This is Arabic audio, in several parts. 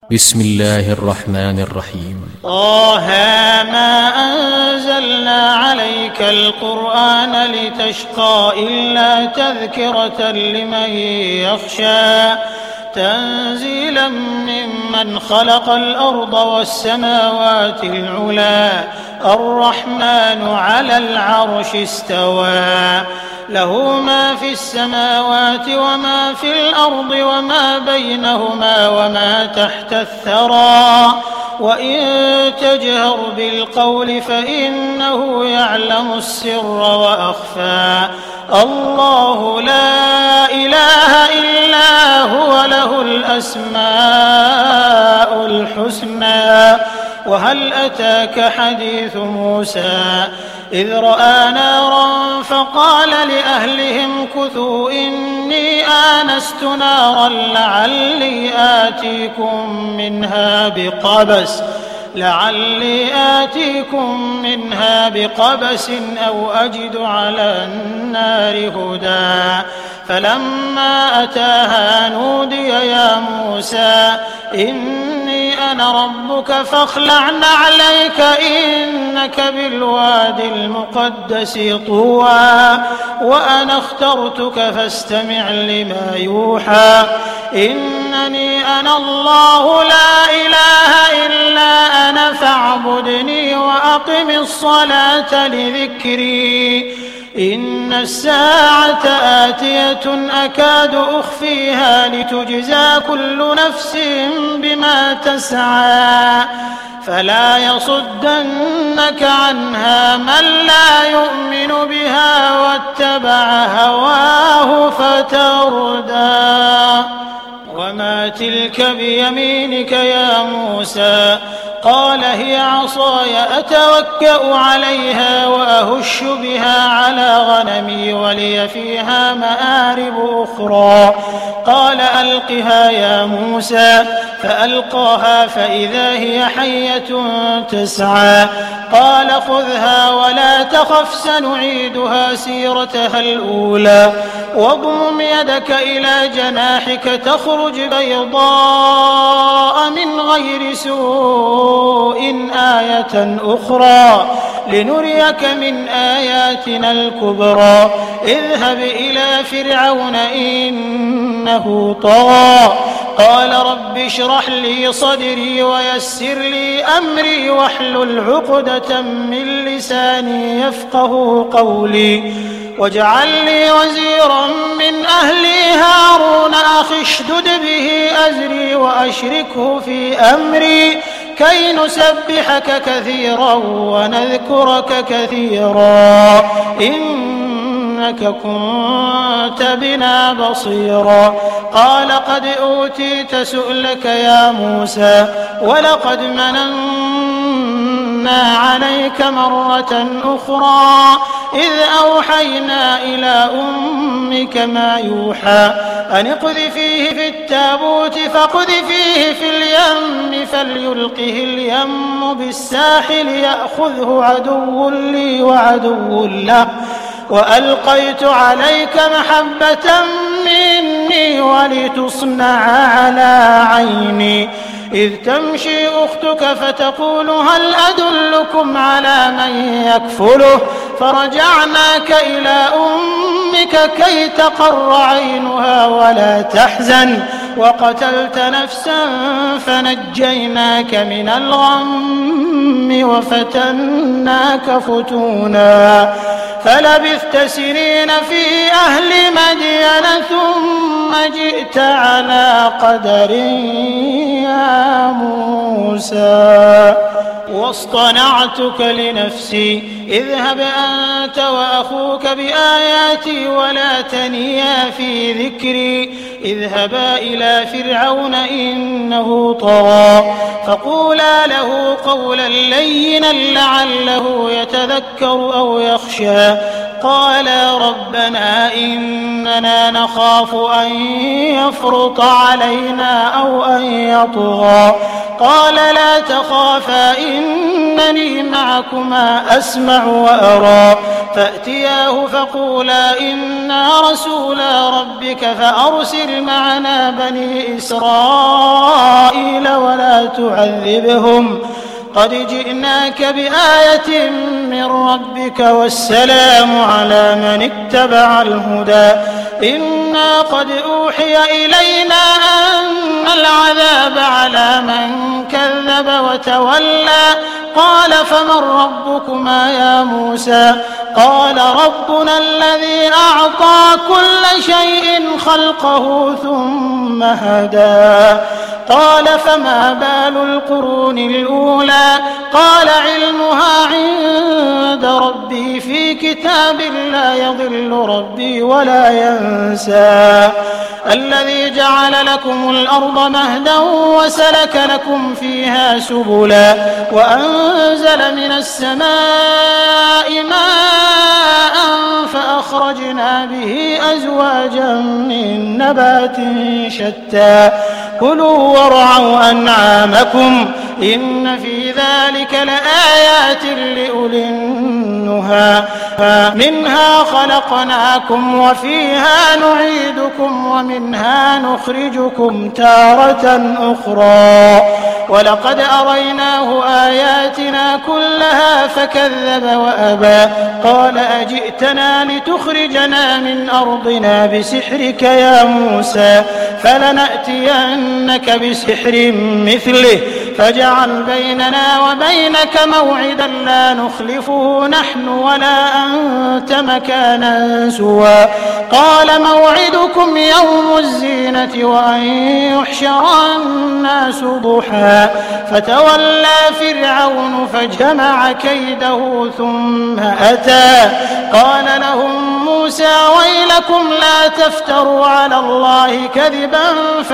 بسم الله الرحمن الرحيم. طه ما أنزلنا عليك القرآن لتشقى إلا تذكرة لمن يخشى تنزيلا ممن خلق الأرض والسماوات العلى الرحمن على العرش استوى له ما في السماوات وما في الأرض وما بينهما وما تحت الثرى وإن تجهر بالقول فإنه يعلم السر وأخفى الله لا إله إلا هو له الأسماء الحسنى وهل أتاك حديث موسى إذ رأى نارا فقال لأهلهم كثوا إني آنست نارا لعلي آتيكم منها بقبس أو أجد على النار هدى فلما أتاها نودي يا موسى إني أنا ربك فاخلع نعليك إنك بالواد المقدس طوى وأنا اخترتك فاستمع لما يوحى إنني أنا الله لا إله إلا أنا فاعبدني وأقم الصلاة لذكري إن الساعة آتية أكاد أخفيها لتجزى كل نفس بما تسعى فلا يصدنك عنها من لا يؤمن بها واتبع هواه فتردى وما تلك بيمينك يا موسى قال هي عصاي أتوكأ عليها وأهش بها على غنمي ولي فيها مآرب أخرى قال ألقها يا موسى فألقاها فإذا هي حية تسعى قال خذها ولا تخف سنعيدها سيرتها الأولى واضمم يدك إلى جناحك تخرج بيضاء من غير سوء آية أخرى لنريك من آياتنا الكبرى اذهب إلى فرعون إنه طغى قال رب اشرح لي صدري ويسر لي أمري واحلل عقدة من لساني يفقه قولي واجعل لي وزيرا من أهلي هارون أخي اشدد به أزري وأشركه في أمري كي نسبحك كثيرا ونذكرك كثيرا إنك كنت بنا بصيرا قال قد أوتيت سؤلك يا موسى ولقد مننا عليك مرة أخرى إذ أوحينا إلى أمك ما يوحى أن اقذفيه في التابوت فاقذفيه في اليم فليلقه اليم بالساحل يأخذه عدو لي وعدو له وألقيت عليك محبة مني ولتصنع على عيني إذ تمشي أختك فتقول هل أدلكم على من يكفله فرجعناك إلى أمك كي تقر عينها ولا تحزن وقتلت نفسا فنجيناك من الغم وفتناك فتونا فلبثت سنين في أهل مدين ثم جئت على قدر يا موسى واصطنعتك لنفسي اذهب أنت وأخوك بآياتي ولا تنيا في ذكري اذهبا إلى فرعون إنه طغى فقولا له قولا لينا لعله يتذكر أو يخشى قالا ربنا إننا نخاف أن يفرط علينا أو أن يطغى قال لا تخافا إنني معكما أسمع وأرى فأتياه فقولا إنا رسولا ربك فأرسل معنا بني إسرائيل ولا تعذبهم قد جئناك بآية من ربك والسلام على من اتبع الهدى إنا قد أوحي إلينا أن العذاب على من كذب وتولى قال فمن ربكما يا موسى قال ربنا الذي أعطى كل شيء خلقه ثم هدى قال فما بال القرون الأولى قال علمها عند ربي في كتاب لا يضل ربي ولا ينسى الذي جعل لكم الأرض مهدا وسلك لكم فيها سبلا وأنزل من السماء ماء فأخرجنا به أزواجا من نبات شتى كلوا وارعوا أنعامكم إن في ذلك لآيات لأولي النهى منها خلقناكم وفيها نعيدكم ومنها نخرجكم تارة أخرى ولقد أريناه آياتنا كلها فكذب وأبى قال أجئتنا لتخرجنا من أرضنا بسحرك يا موسى فلنأتينك بسحر مثله فاجعل بيننا وبينك موعدا لا نخلفه نحن ولا أنت مكانا سوى قال موعدكم يوم الزينة وأن يحشر الناس ضحى فتولى فرعون فجمع كيده ثم أتى قال لهم موسى ويلكم لا تفتروا على الله كذبا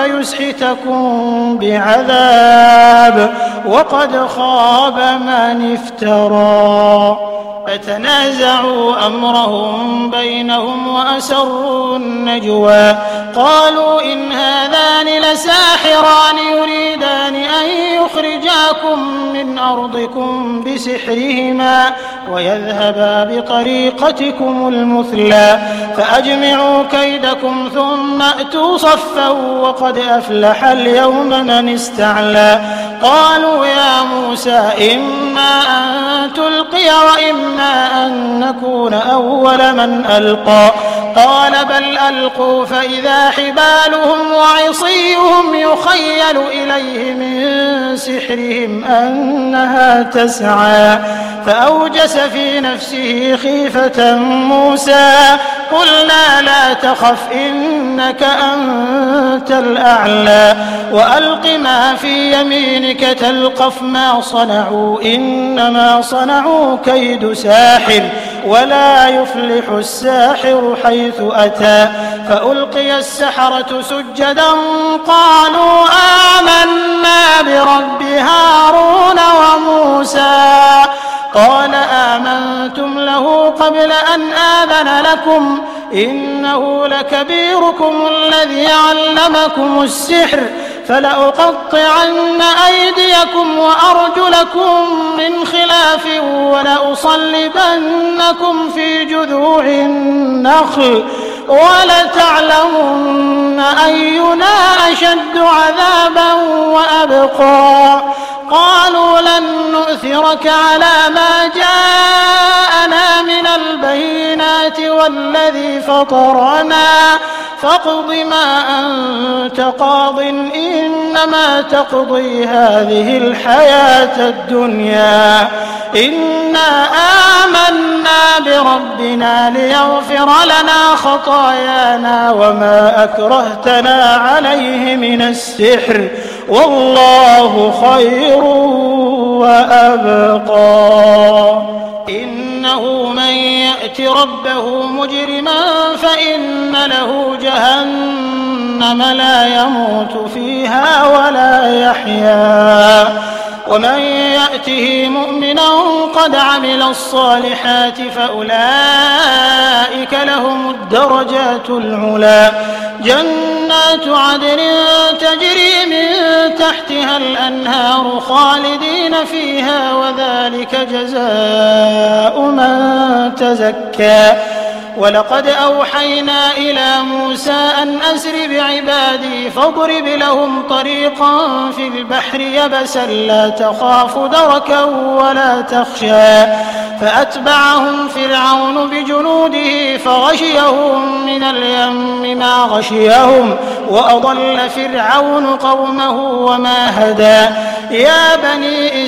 فيسحتكم بعذاب وقد خاب من افترى فتنازعوا أمرهم بينهم وأسروا النجوى قالوا إن هذان لساحران يريدان أن يخرجاكم من أرضكم بسحرهما ويذهبا بطريقتكم المثلى فأجمعوا كيدكم ثم أتوا صفا وقد أفلح اليوم من استعلى قالوا يا موسى إما أن تلقي وإما أن نكون أول من ألقى قال بل ألقوا فإذا حبالهم وعصيهم يخيل إليه من سحرهم أنها تسعى فأوجس في نفسه خيفة موسى قلنا لا تخف إنك أنت الأعلى وألق ما في يمينك تلقف ما صنعوا إنما صنعوا كيد ساحر ولا يفلح الساحر حيث أتى فألقي السحرة سجدا قالوا آمنا برب هارون وموسى قال آمنتم له قبل أن آذن لكم إنه لكبيركم الذي علمكم السحر فلأقطعن أيديكم وأرجلكم من خلاف ولأصلبنكم في جذوع النخل ولتعلمن أينا أشد عذابا وأبقى قالوا لن نؤثرك على ما جاءنا من البينات والذي فطرنا فاقض ما أنت قاض إنما تقضي هذه الحياة الدنيا إنا آمنا بربنا ليغفر لنا خطايانا وما أكرهتنا عليه من السحر والله خير وأبقى إنه من يأت ربه مجرما فإن له جهنم لا يموت فيها ولا يحيا ومن يأته مؤمنا قد عمل الصالحات فأولئك لهم الدرجات العلى جنات عدن تجري من تحتها الأنهار خالدين فيها وذلك جزاء من تزكى ولقد أوحينا إلى موسى أن أسر بعبادي فاضرب لهم طريقا في البحر يبسا لا تخاف دركا ولا تخشى فأتبعهم فرعون بجنوده فغشيهم من اليم ما غشيهم وأضل فرعون قومه وما هدى يا بني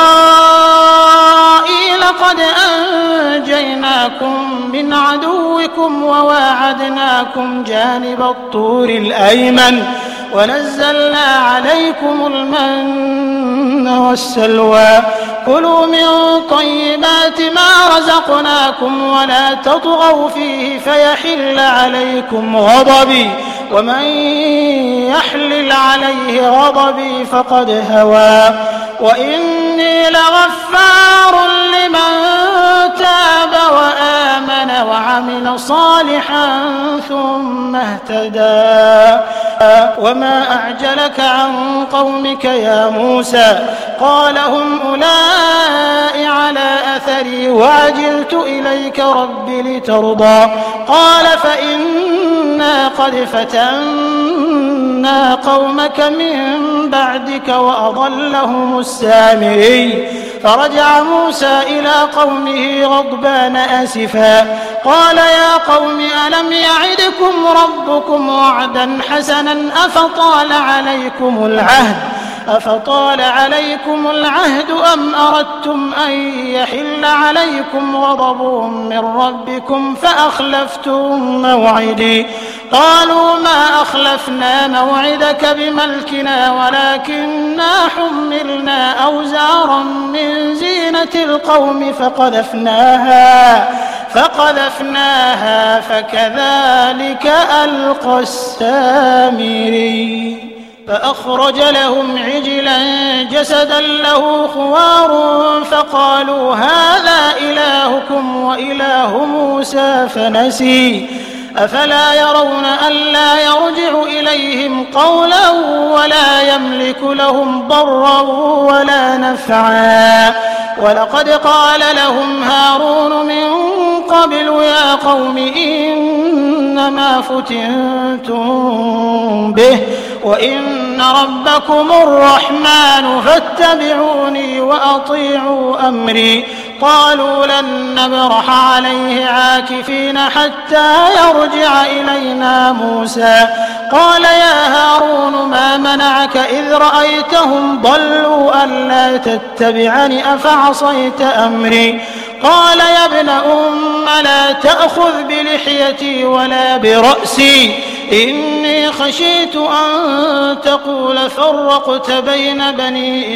إسرائيل قد أنجيناكم من عدوكم وواعدناكم جانب الطور الأيمن ونزلنا عليكم المن والسلوى كلوا من طيبات ما رزقناكم ولا تطغوا فيه فيحل عليكم غضبي ومن يحلل عليه غضبي فقد هوى وإني لغفار لمن تاب وآمن وعمل صالحا ثم اهتدى وما أعجلك عن قومك يا موسى قال هم أولئك على أثري وعجلت إليك رب لترضى قال فإنا قد فتنا قومك من بعدك وأضلهم السامري فرجع موسى إلى قومه غضبان آسفا قال يا قوم ألم يعدكم ربكم وعدا حسنا أفطال عليكم العهد أم أردتم أن يحل عليكم غضب من ربكم فأخلفتم موعدي قالوا ما أخلفنا موعدك بملكنا ولكننا حملنا أوزارا من زينة القوم فقذفناها فكذلك ألقى السامري فأخرج لهم عجلا جسدا له خوار فقالوا هذا إلهكم وإله موسى فنسي أفلا يرون ألا يرجع إليهم قولا ولا يملك لهم ضرا ولا نفعا ولقد قال لهم هارون من قبل يا قوم إنما فتنتم به وإن ربكم الرحمن فاتبعوني وأطيعوا أمري قالوا لن نبرح عليه عاكفين حتى يرجع إلينا موسى قال يا هارون ما منعك إذ رأيتهم ضلوا ألا تتبعني أفعصيت أمري قال يا ابن لا تأخذ بلحيتي ولا برأسي إني خشيت أن تقول فرقت بين بني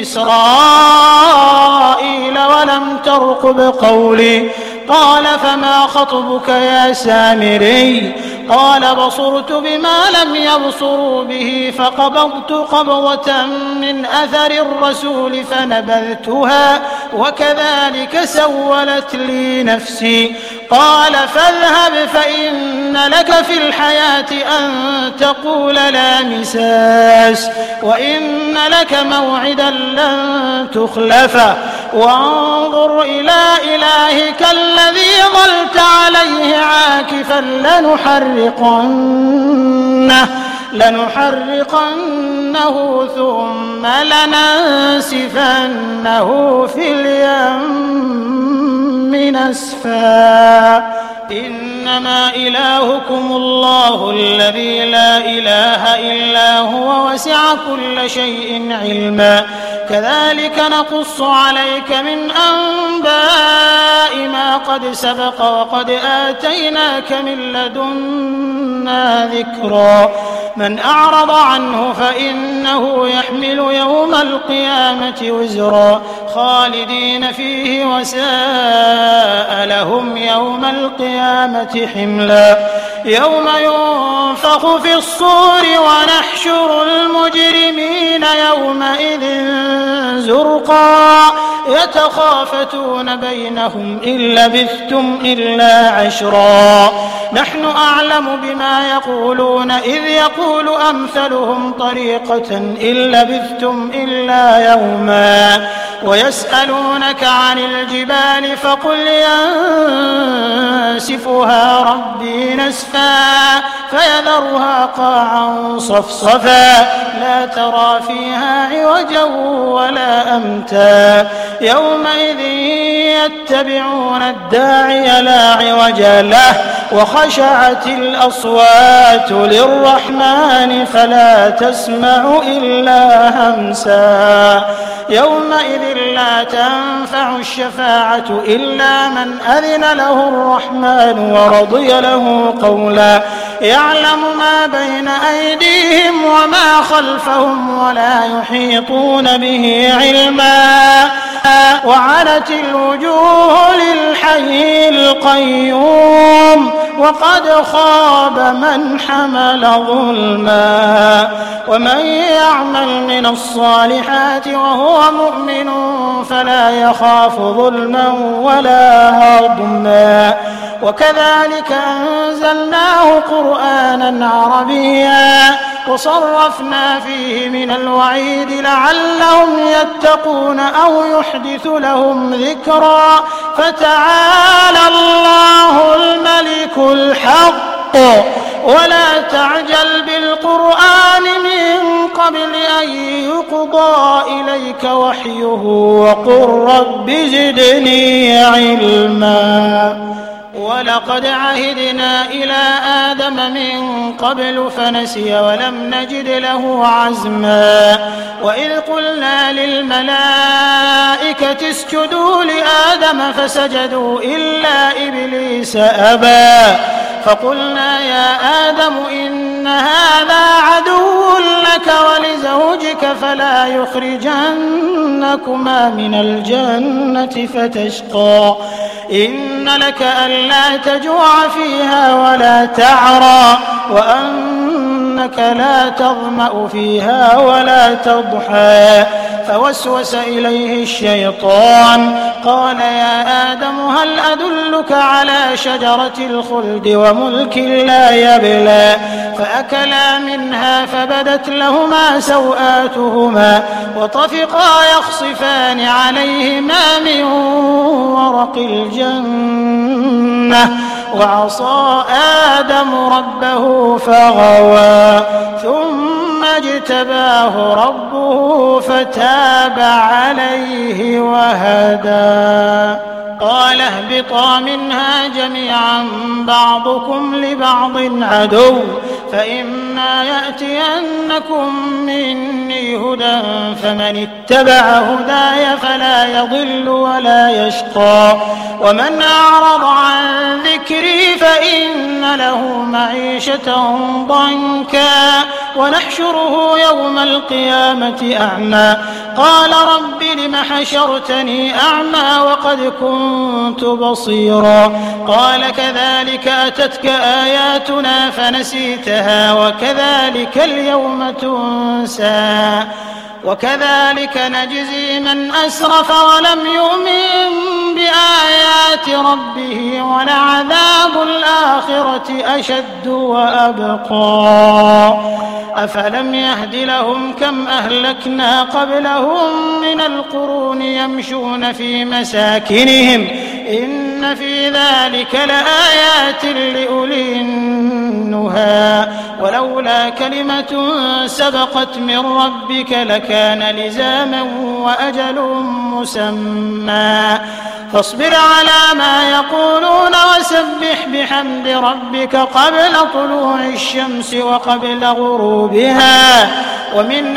إسرائيل ولم ترقب قولي قال فما خطبك يا سامري قال بصرت بما لم يبصروا به فقبضت قبضة من أثر الرسول فنبذتها وكذلك سولت لي نفسي قال فاذهب فإن لك في الحياة أن تقول لا مساس وإن لك موعدا لن تخلفه وانظر إلى إلهك الذي ظلت عليه عاكفا لنحرقنه ثم لننسفنه في اليم نسفا إنما إلهكم الله الذي لا إله إلا هو وسع كل شيء علما كذلك نقص عليك من أنباء ما قد سبق وقد آتيناك من لدنا ذكرا من أعرض عنه فإنه يحمل يوم القيامة وزرا خالدين فيه وساء لهم يوم القيامة حملا يوم ينفخ في الصور ونحشر المجرمين يومئذ زرقا يتخافتون بينهم إن لبثتم إلا عشرا نحن أعلم بما يقولون إذ يقول أمثلهم طريقة إن لبثتم إلا يوما ويسألونك عن الجبال فقل ينسفها ربي نسفا فيذرها قاعا صفصفا لا ترى فيها عوجا ولا أمتا يومئذ يتبعون الداعي لا عوج له وخشعت الأصوات للرحمن فلا تسمع إلا همسا يومئذ لا تنفع الشفاعة إلا من أذن له الرحمن ورضي له قولا يعلم ما بين أيديهم وما خلفهم ولا يحيطون به علما وعنت الوجوه للحي القيوم وقد خاب من حمل ظلما ومن يعمل من الصالحات وهو مؤمن فلا يخاف ظلما ولا هضما وكذلك أنزلناه قرآنا عربيا وصرفنا فيه من الوعيد لعلهم يتقون أو يحدث لهم ذكرا فتعالى الله الملك الحق ولا تعجل بالقرآن من قبل أن يقضى إليك وحيه وقل رب زدني علما ولقد عهدنا إلى آدم من قبل فنسي ولم نجد له عزما وإذ قلنا للملائكة اسجدوا لآدم فسجدوا إلا إبليس أبى فقلنا يا آدم إن هذا عدو لك ولزوجك فلا يخرجنكما من الجنة فتشقى إن لك ألا تجوع فيها ولا تعرى وأنك لا تظمأ فيها ولا تضحى فوسوس إليه الشيطان قال يا آدم هل أدلك على شجرة الخلد وملك لا يبلى فأكلا منها فبدت لهما سوآتهما وطفقا يخصفان عليهما من ورق الجنة وعصى آدم ربه فغوى ثم اجتباه ربه فتاب عليه وهدى قال اهبطا منها جميعا بعضكم لبعض عدو فإما يأتينكم مني هدى فمن اتبع هداي فلا يضل ولا يشقى ومن أعرض عن ذكري فإن له معيشة ضنكا ونحشره يوم القيامة أعمى قال رب لم حشرتني أعمى وقد كنت بصيرا قال كذلك أتتك آياتنا فنسيتها وكذلك اليوم تنسى وكذلك نجزي من أسرف ولم يؤمن بآيات ربه ولعذاب الآخرة أشد وأبقى أفلم يهد لهم كم أهلكنا قبلهم من القرون يمشون في مساكنهم إن في ذلك لآيات لأولي النهى ولولا كلمة سبقت من ربك لكان لزاما وأجل مسمى فاصبر على ما يقولون وسبح بحمد ربك قبل طلوع الشمس وقبل غروبها ومن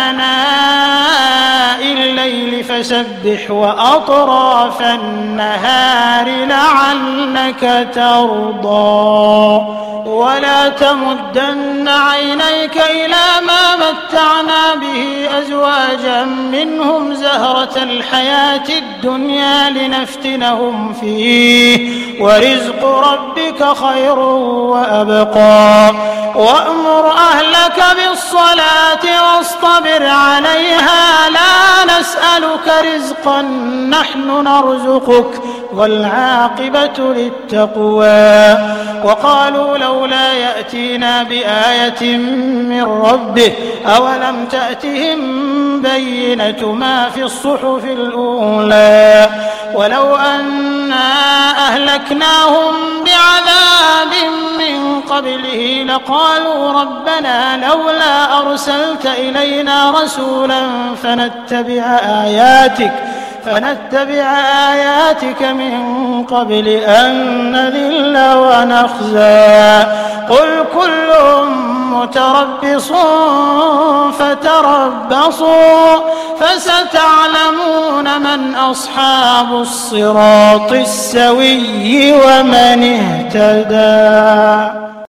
آناء الليل فسبح وأطراف النهار لعلك ترضى ولا تمدن عينيك إلى ما متعنا به أزواجا منهم زهرة الحياة الدنيا لنفتنهم فيه ورزق ربك خير وأبقى وأمر أهلك بالصلاة واصطبر عليها لا نسألك نسألك رزقا نحن نرزقك والعاقبة للتقوى. وقالوا لولا يأتينا بآية من ربه أولم تأتهم بينة ما في الصحف الأولى ولو أنا أهلكناهم بعذاب من قبله لقالوا ربنا لولا أرسلت إلينا رسولا فنتبع آياتك من قبل أن نذل ونخزى. قل كل متربص فتربصوا فستعلمون من أصحاب الصراط السوي ومن اهتدى.